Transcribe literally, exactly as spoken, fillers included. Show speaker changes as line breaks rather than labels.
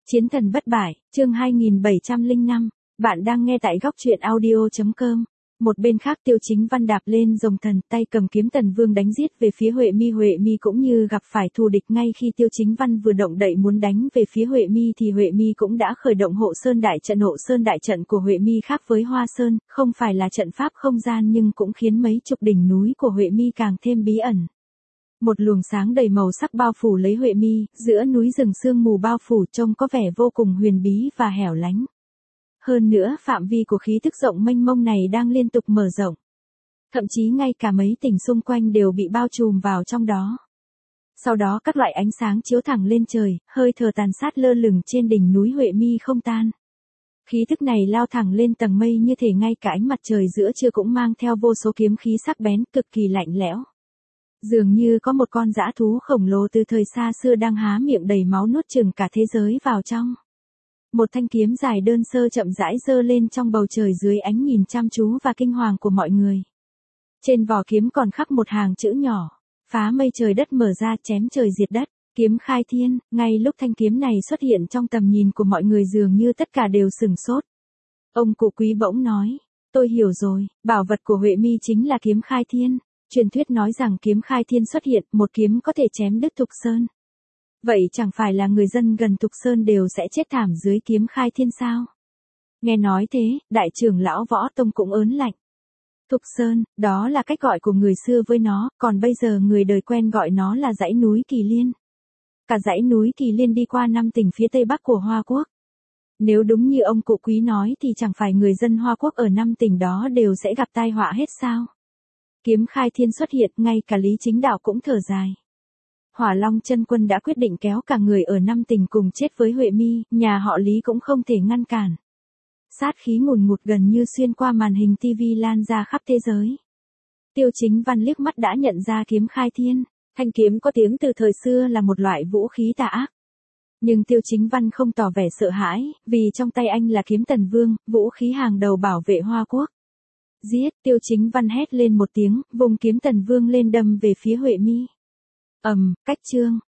Chiến thần bất bại, chương hai nghìn bảy trăm lẻ năm. Bạn đang nghe tại góc truyện audio chấm com. Một bên khác Tiêu Chính Văn đạp lên rồng thần, tay cầm kiếm Tần Vương đánh giết về phía Huệ Mi. Huệ Mi cũng như gặp phải thù địch, ngay khi Tiêu Chính Văn vừa động đậy muốn đánh về phía Huệ Mi thì Huệ Mi cũng đã khởi động Hộ Sơn đại trận. Hộ Sơn đại trận của Huệ Mi khác với Hoa Sơn, không phải là trận pháp không gian nhưng cũng khiến mấy chục đỉnh núi của Huệ Mi càng thêm bí ẩn. Một luồng sáng đầy màu sắc bao phủ lấy Huệ Mi, giữa núi rừng sương mù bao phủ trông có vẻ vô cùng huyền bí và hẻo lánh. Hơn nữa phạm vi của khí thức rộng mênh mông này đang liên tục mở rộng. Thậm chí ngay cả mấy tỉnh xung quanh đều bị bao trùm vào trong đó. Sau đó các loại ánh sáng chiếu thẳng lên trời, hơi thở tàn sát lơ lửng trên đỉnh núi Huệ Mi không tan. Khí thức này lao thẳng lên tầng mây như thể ngay cả ánh mặt trời giữa trưa cũng mang theo vô số kiếm khí sắc bén, cực kỳ lạnh lẽo. Dường như có một con dã thú khổng lồ từ thời xa xưa đang há miệng đầy máu nuốt chửng cả thế giới vào trong. Một thanh kiếm dài đơn sơ chậm rãi giơ lên trong bầu trời dưới ánh nhìn chăm chú và kinh hoàng của mọi người. Trên vỏ kiếm còn khắc một hàng chữ nhỏ: phá mây trời đất mở ra, chém trời diệt đất, kiếm khai thiên. Ngay lúc thanh kiếm này xuất hiện trong tầm nhìn của mọi người dường như tất cả đều sửng sốt. Ông cụ Quý bỗng nói: tôi hiểu rồi, bảo vật của Huệ Mi chính là kiếm khai thiên. Truyền thuyết nói rằng kiếm khai thiên xuất hiện, một kiếm có thể chém đứt Thục Sơn. Vậy chẳng phải là người dân gần Thục Sơn đều sẽ chết thảm dưới kiếm khai thiên sao? Nghe nói thế, đại trưởng lão Võ Tông cũng ớn lạnh. Thục Sơn, đó là cách gọi của người xưa với nó, còn bây giờ người đời quen gọi nó là dãy núi Kỳ Liên. Cả dãy núi Kỳ Liên đi qua năm tỉnh phía tây bắc của Hoa Quốc. Nếu đúng như ông cụ Quý nói thì chẳng phải người dân Hoa Quốc ở năm tỉnh đó đều sẽ gặp tai họa hết sao? Kiếm khai thiên xuất hiện, ngay cả Lý Chính Đạo cũng thở dài. Hỏa Long Chân Quân đã quyết định kéo cả người ở năm tỉnh cùng chết với Huệ Mi, nhà họ Lý cũng không thể ngăn cản. Sát khí ngùn ngụt gần như xuyên qua màn hình tivi lan ra khắp thế giới. Tiêu Chính Văn liếc mắt đã nhận ra kiếm khai thiên. Thanh kiếm có tiếng từ thời xưa là một loại vũ khí tà ác. Nhưng Tiêu Chính Văn không tỏ vẻ sợ hãi, vì trong tay anh là kiếm Tần Vương, vũ khí hàng đầu bảo vệ Hoa Quốc. Giết! Tiêu Chính Văn hét lên một tiếng, vùng kiếm Tần Vương lên đâm về phía Huệ Mi. Ầm, cách chương,